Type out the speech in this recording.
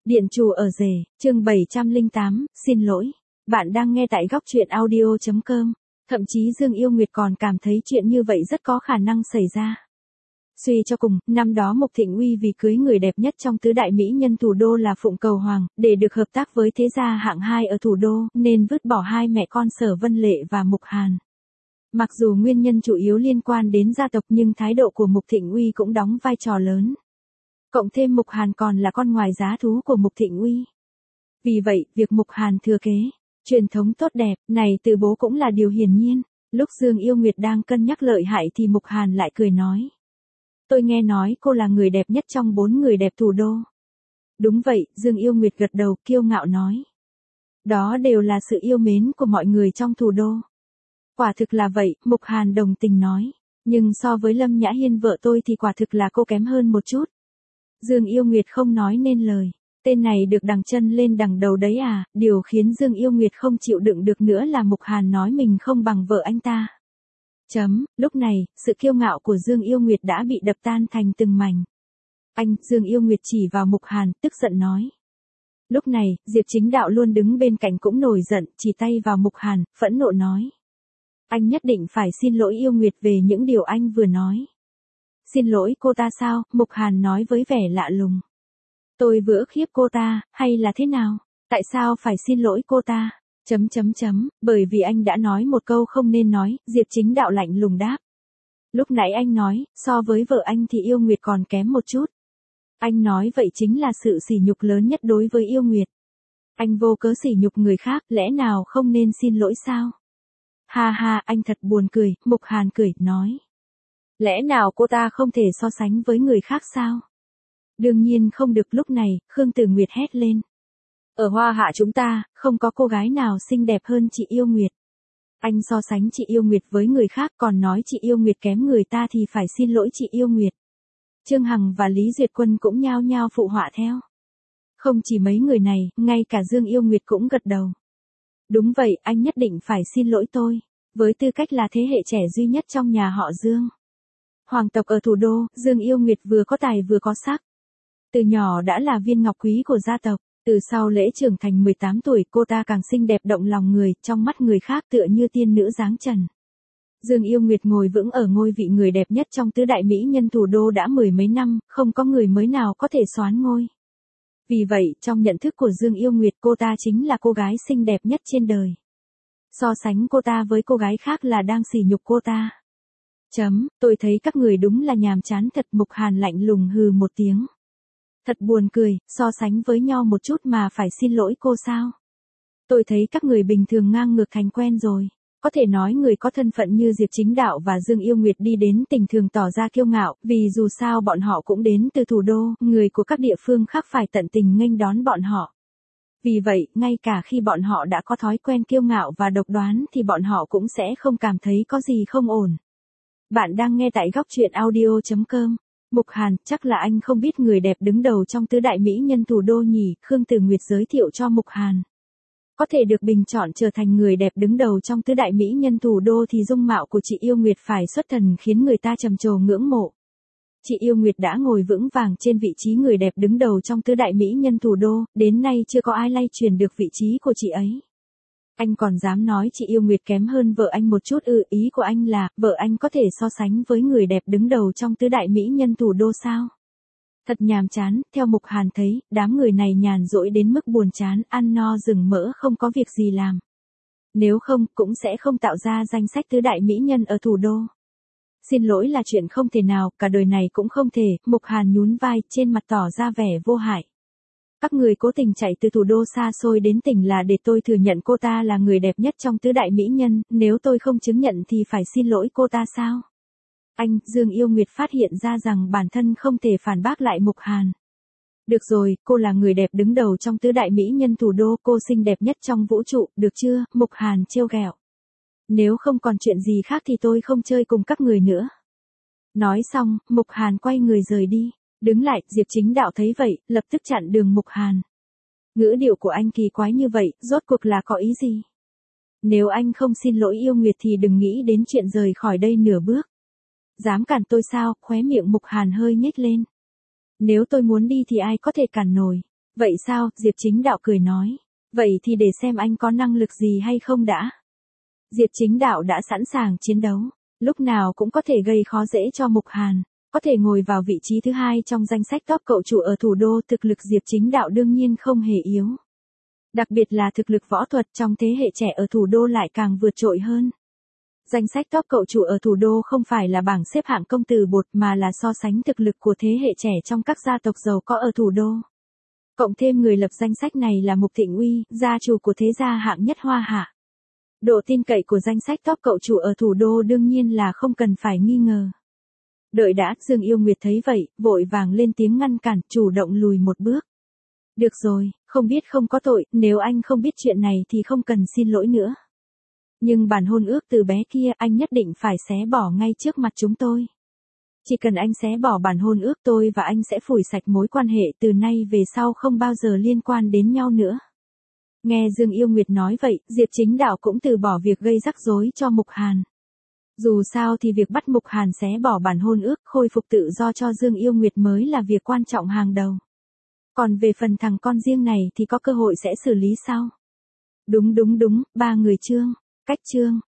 Điện chủ ở rể, chương 708, xin lỗi. Bạn đang nghe tại góc truyện audio.com. Thậm chí Dương Yêu Nguyệt còn cảm thấy chuyện như vậy rất có khả năng xảy ra. Suy cho cùng, năm đó Mục Thịnh Uy vì cưới người đẹp nhất trong tứ đại mỹ nhân thủ đô là Phụng Cầu Hoàng, để được hợp tác với thế gia hạng 2 ở thủ đô, nên vứt bỏ hai mẹ con Sở Vân Lệ và Mục Hàn. Mặc dù nguyên nhân chủ yếu liên quan đến gia tộc nhưng thái độ của Mục Thịnh Uy cũng đóng vai trò lớn. Cộng thêm Mục Hàn còn là con ngoài giá thú của Mục Thịnh Uy. Vì vậy, việc Mục Hàn thừa kế, truyền thống tốt đẹp, này từ bố cũng là điều hiển nhiên. Lúc Dương Yêu Nguyệt đang cân nhắc lợi hại thì Mục Hàn lại cười nói. Tôi nghe nói cô là người đẹp nhất trong 4 người đẹp thủ đô. Đúng vậy, Dương Yêu Nguyệt gật đầu kiêu ngạo nói. Đó đều là sự yêu mến của mọi người trong thủ đô. Quả thực là vậy, Mục Hàn đồng tình nói. Nhưng so với Lâm Nhã Hiên vợ tôi thì quả thực là cô kém hơn một chút. Dương Yêu Nguyệt không nói nên lời. Tên này được đằng chân lên đằng đầu đấy à, điều khiến Dương Yêu Nguyệt không chịu đựng được nữa là Mục Hàn nói mình không bằng vợ anh ta. Lúc này, sự kiêu ngạo của Dương Yêu Nguyệt đã bị đập tan thành từng mảnh. Anh, Dương Yêu Nguyệt chỉ vào Mục Hàn, tức giận nói. Lúc này, Diệp Chính Đạo luôn đứng bên cạnh cũng nổi giận, chỉ tay vào Mục Hàn, phẫn nộ nói. Anh nhất định phải xin lỗi Yêu Nguyệt về những điều anh vừa nói. Xin lỗi cô ta sao? Mục Hàn nói với vẻ lạ lùng. Tôi vừa ức hiếp cô ta, hay là thế nào? Tại sao phải xin lỗi cô ta? Bởi vì anh đã nói một câu không nên nói, Diệp Chính Đạo lạnh lùng đáp. Lúc nãy anh nói, so với vợ anh thì Yêu Nguyệt còn kém một chút. Anh nói vậy chính là sự sỉ nhục lớn nhất đối với Yêu Nguyệt. Anh vô cớ sỉ nhục người khác, lẽ nào không nên xin lỗi sao? Ha ha, anh thật buồn cười, Mục Hàn cười, nói. Lẽ nào cô ta không thể so sánh với người khác sao? Đương nhiên không được. Lúc này, Khương Tử Nguyệt hét lên. Ở Hoa Hạ chúng ta, không có cô gái nào xinh đẹp hơn chị Yêu Nguyệt. Anh so sánh chị Yêu Nguyệt với người khác còn nói chị Yêu Nguyệt kém người ta thì phải xin lỗi chị Yêu Nguyệt. Trương Hằng và Lý Duyệt Quân cũng nhao nhao phụ họa theo. Không chỉ mấy người này, ngay cả Dương Yêu Nguyệt cũng gật đầu. Đúng vậy, anh nhất định phải xin lỗi tôi, với tư cách là thế hệ trẻ duy nhất trong nhà họ Dương. Hoàng tộc ở thủ đô, Dương Yêu Nguyệt vừa có tài vừa có sắc. Từ nhỏ đã là viên ngọc quý của gia tộc, từ sau lễ trưởng thành 18 tuổi cô ta càng xinh đẹp động lòng người, trong mắt người khác tựa như tiên nữ dáng trần. Dương Yêu Nguyệt ngồi vững ở ngôi vị người đẹp nhất trong tứ đại mỹ nhân thủ đô đã 10 mấy năm, không có người mới nào có thể soán ngôi. Vì vậy, trong nhận thức của Dương Yêu Nguyệt cô ta chính là cô gái xinh đẹp nhất trên đời. So sánh cô ta với cô gái khác là đang sỉ nhục cô ta. Tôi thấy các người đúng là nhàm chán thật. Mục Hàn lạnh lùng hừ một tiếng. Thật buồn cười, so sánh với nhau một chút mà phải xin lỗi cô sao? Tôi thấy các người bình thường ngang ngược thành quen rồi. Có thể nói người có thân phận như Diệp Chính Đạo và Dương Yêu Nguyệt đi đến tỉnh thường tỏ ra kiêu ngạo, vì dù sao bọn họ cũng đến từ thủ đô, người của các địa phương khác phải tận tình nghênh đón bọn họ. Vì vậy, ngay cả khi bọn họ đã có thói quen kiêu ngạo và độc đoán thì bọn họ cũng sẽ không cảm thấy có gì không ổn. Bạn đang nghe tại góc truyện audio.com. Mục Hàn, chắc là anh không biết người đẹp đứng đầu trong tứ đại mỹ nhân thủ đô nhỉ? Khương Tử Nguyệt giới thiệu cho Mục Hàn. Có thể được bình chọn trở thành người đẹp đứng đầu trong tứ đại mỹ nhân thủ đô thì dung mạo của chị Yêu Nguyệt phải xuất thần khiến người ta trầm trồ ngưỡng mộ. Chị Yêu Nguyệt đã ngồi vững vàng trên vị trí người đẹp đứng đầu trong tứ đại mỹ nhân thủ đô, đến nay chưa có ai lay truyền được vị trí của chị ấy. Anh còn dám nói chị Yêu Nguyệt kém hơn vợ anh một chút ư? Ý của anh là, vợ anh có thể so sánh với người đẹp đứng đầu trong tứ đại mỹ nhân thủ đô sao? Thật nhàm chán, theo Mục Hàn thấy, đám người này nhàn rỗi đến mức buồn chán, ăn no rừng mỡ không có việc gì làm. Nếu không, cũng sẽ không tạo ra danh sách tứ đại mỹ nhân ở thủ đô. Xin lỗi là chuyện không thể nào, cả đời này cũng không thể. Mục Hàn nhún vai, trên mặt tỏ ra vẻ vô hại. Các người cố tình chạy từ thủ đô xa xôi đến tỉnh là để tôi thừa nhận cô ta là người đẹp nhất trong tứ đại mỹ nhân, nếu tôi không chứng nhận thì phải xin lỗi cô ta sao? Anh, Dương Yêu Nguyệt phát hiện ra rằng bản thân không thể phản bác lại Mục Hàn. Được rồi, cô là người đẹp đứng đầu trong tứ đại mỹ nhân thủ đô, cô xinh đẹp nhất trong vũ trụ, được chưa? Mục Hàn trêu ghẹo. Nếu không còn chuyện gì khác thì tôi không chơi cùng các người nữa. Nói xong, Mục Hàn quay người rời đi. Đứng lại, Diệp Chính Đạo thấy vậy, lập tức chặn đường Mục Hàn. Ngữ điệu của anh kỳ quái như vậy, rốt cuộc là có ý gì? Nếu anh không xin lỗi Yêu Nguyệt thì đừng nghĩ đến chuyện rời khỏi đây nửa bước. Dám cản tôi sao? Khóe miệng Mục Hàn hơi nhếch lên. Nếu tôi muốn đi thì ai có thể cản nổi. Vậy sao, Diệp Chính Đạo cười nói. Vậy thì để xem anh có năng lực gì hay không đã. Diệp Chính Đạo đã sẵn sàng chiến đấu, lúc nào cũng có thể gây khó dễ cho Mục Hàn, có thể ngồi vào vị trí thứ 2 trong danh sách top cậu chủ ở thủ đô. Thực lực Diệp Chính Đạo đương nhiên không hề yếu. Đặc biệt là thực lực võ thuật trong thế hệ trẻ ở thủ đô lại càng vượt trội hơn. Danh sách top cậu chủ ở thủ đô không phải là bảng xếp hạng công tử bột mà là so sánh thực lực của thế hệ trẻ trong các gia tộc giàu có ở thủ đô. Cộng thêm người lập danh sách này là Mục Thịnh Uy, gia chủ của thế gia hạng nhất Hoa Hạ. Độ tin cậy của danh sách top cậu chủ ở thủ đô đương nhiên là không cần phải nghi ngờ. Đợi đã, Dương Yêu Nguyệt thấy vậy, vội vàng lên tiếng ngăn cản, chủ động lùi một bước. Được rồi, không biết không có tội, nếu anh không biết chuyện này thì không cần xin lỗi nữa. Nhưng bản hôn ước từ bé kia anh nhất định phải xé bỏ ngay trước mặt chúng tôi. Chỉ cần anh xé bỏ bản hôn ước tôi và anh sẽ phủi sạch mối quan hệ từ nay về sau không bao giờ liên quan đến nhau nữa. Nghe Dương Yêu Nguyệt nói vậy, Diệp Chính Đạo cũng từ bỏ việc gây rắc rối cho Mục Hàn. Dù sao thì việc bắt Mục Hàn xé bỏ bản hôn ước khôi phục tự do cho Dương Yêu Nguyệt mới là việc quan trọng hàng đầu. Còn về phần thằng con riêng này thì có cơ hội sẽ xử lý sau. Đúng, 3 người Trương, cách Trương,